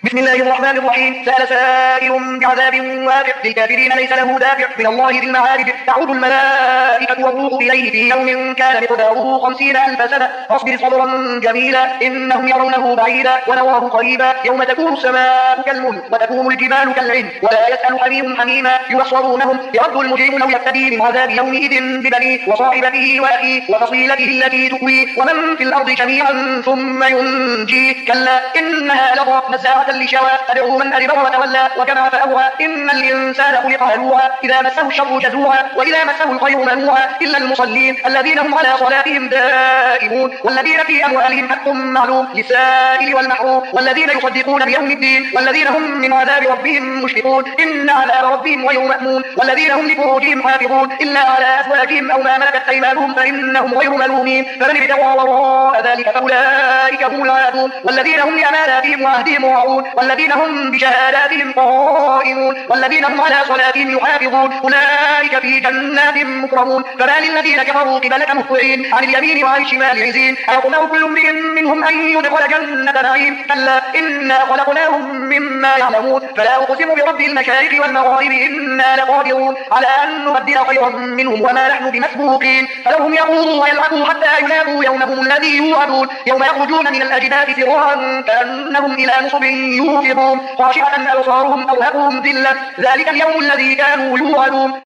بسم الله الرحمن الرحيم. سأل سائل بعذاب واقع للكافرين ليس له دافع من الله ذي المعارج. تعود الملائكة والروح إليه في يوم كان مقداره 50,000 سنة. فاصبر صبرا جميلا إنهم يرونه بعيدا ونراه قريبا. يوم تكون السماء كالمهل وتكون الجبال كالعهن ولا يسأل حميم حميما يبصرونهم. يود المجرم لو يفتدي من عذاب يومئذ ببنيه وصاحبته وأخيه وفصيلته التي تؤويه ومن في الأرض جميعا ثم ينجيه. كلا إنها لظى نزاعة للشوى تدعو من أدبر وتولى وجمع فأوعى. إن الإنسان خلق هلوعا إذا مسه الشر جزوعا وإذا مسه الخير منوعا إلا المصلين الذين هم على صلاتهم دائمون والذين في أموالهم حق معلوم للسائل والمحروم والذين يصدقون بيوم الدين والذين هم من عذاب ربهم مشفقون. إن عذاب ربهم غير مأمون والذين هم لفروجهم حافظون إلا على أزواجهم أو ما ملكت أيمانهم فإنهم غير ملومين. فمن ابتغى وراء ذلك فأولئك هم العادون والذين هم لأماناتهم وعهدهم راعون والذين هم بشهاداتهم قائمون والذين هم على صلاتهم يحافظون أولئك في جنات مكرمون. فما للذين كفروا قبلك مهطعين عن اليمين وعن الشمال عزين. أيطمع كل امرئ منهم أن يدخل جنة نعيم كلا إنا خلقناهم مما يعلمون. فلا أقسم برب المشارق والمغارب إنا لقادرون على أن نبدل خيرا منهم وما نحن بمسبوقين. فلهم يخوضوا ويلعبوا حتى يلاقوا يومهم الذي يوعدون يوم يخرجون من الأجداث سراعا كأنهم إلى نصب يوفضون خاشعة أبصارهم ترهقهم ذلة ذلك اليوم الذي كانوا يوعدون.